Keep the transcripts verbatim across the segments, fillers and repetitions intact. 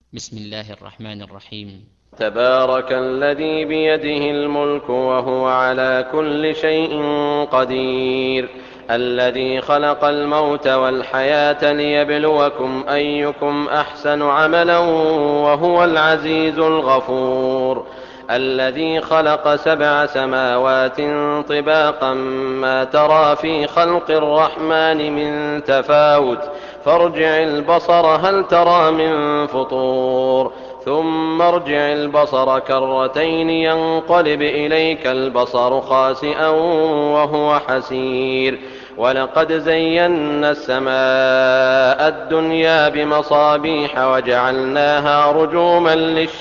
بسم الله الرحمن الرحيم. تبارك الذي بيده الملك وهو على كل شيء قدير. الذي خلق الموت والحياة ليبلوكم أيكم أحسن عملا وهو العزيز الغفور. الذي خلق سبع سماوات طباقا ما ترى في خلق الرحمن من تفاوت فارجع البصر هل ترى من فطور ثم ارجع البصر كرتين ينقلب إليك البصر خاسئا وهو حسير. ولقد زينا السماء الدنيا بمصابيح وجعلناها رجوما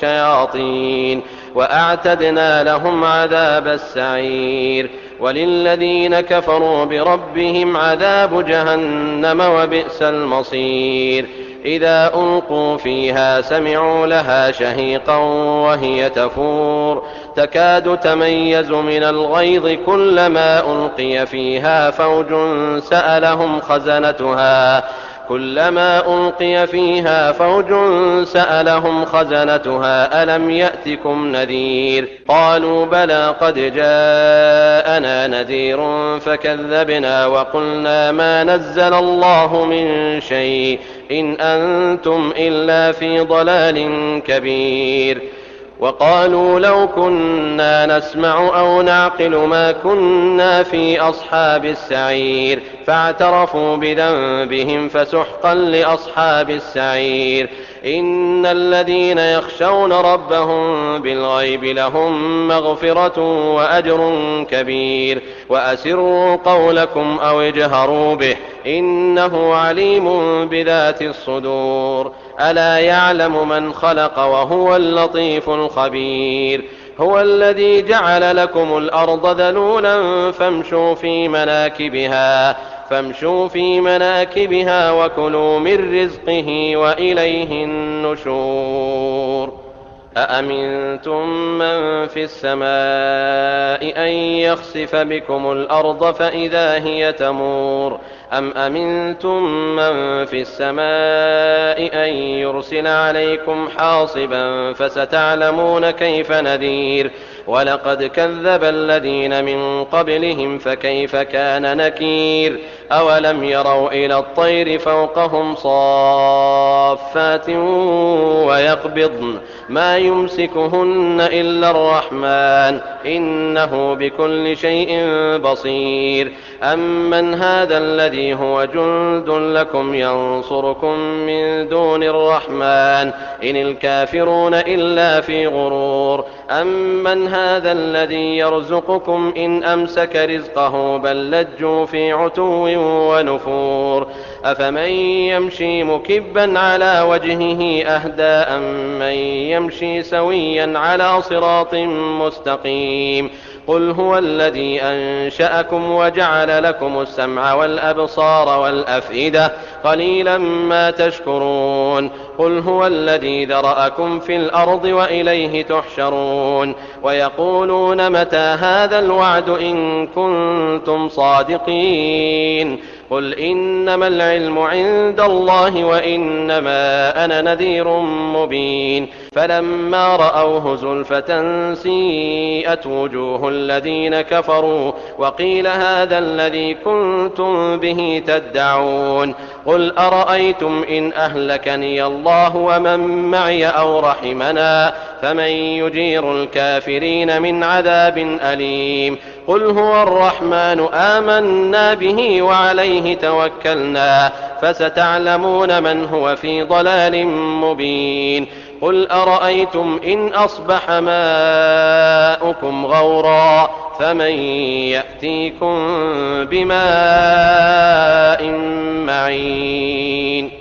للشياطين وأعتدنا لهم عذاب السعير. وللذين كفروا بربهم عذاب جهنم وبئس المصير. إذا ألقوا فيها سمعوا لها شهيقا وهي تفور تكاد تميز من الغيظ كلما ألقي فيها فوج سألهم خزنتها كلما ألقي فيها فوج سألهم خزنتها ألم يأتكم نذير قالوا بلى قد جاءنا نذير فكذبنا وقلنا ما نزل الله من شيء إن أنتم إلا في ضلال كبير. وقالوا لو كنا نسمع أو نعقل ما كنا في أصحاب السعير فاعترفوا بذنبهم فسحقا لأصحاب السعير. إن الذين يخشون ربهم بالغيب لهم مغفرة وأجر كبير. وأسروا قولكم أو اجهروا به إنه عليم بذات الصدور. ألا يعلم من خلق وهو اللطيف الخبير. هو الذي جعل لكم الأرض ذلولا فامشوا في مناكبها فامشوا في مناكبها وكلوا من رزقه وإليه النشور. أأمنتم من في السماء أن يخسف بكم الأرض فإذا هي تمور أم أمنتم من في السماء أن يرسل عليكم حاصبا فستعلمون كيف نذير. ولقد كذب الذين من قبلهم فكيف كان نكير. أولم يروا إلى الطير فوقهم صافات ويقبضن ما يمسكهن إلا الرحمن إنه بكل شيء بصير. أمن هذا الذي هو جند لكم ينصركم من دون الرحمن إن الكافرون إلا في غرور. أمن هذا الذي يرزقكم إن أمسك رزقه بل لجوا في عتو ونفور. أفمن يمشي مكبا على وجهه أهدى أم من يمشي سويا على صراط مستقيم. قل هو الذي أنشأكم وجعل لكم السمع والأبصار والأفئدة قليلا ما تشكرون. قل هو الذي ذرأكم في الأرض وإليه تحشرون. ويقولون متى هذا الوعد إن كنتم صادقين. قل إنما العلم عند الله وإنما أنا نذير مبين. فلما رأوه زلفة سيئت وجوه الذين كفروا وقيل هذا الذي كنتم به تدعون. قل أرأيتم إن أهلكني الله ومن معي أو رحمنا فمن يجير الكافرين من عذاب أليم. قل هو الرحمن آمنا به وعليه توكلنا فستعلمون من هو في ضلال مبين. قل أرأيتم إن أصبح ماؤكم غورا فمن يأتيكم بماء معين.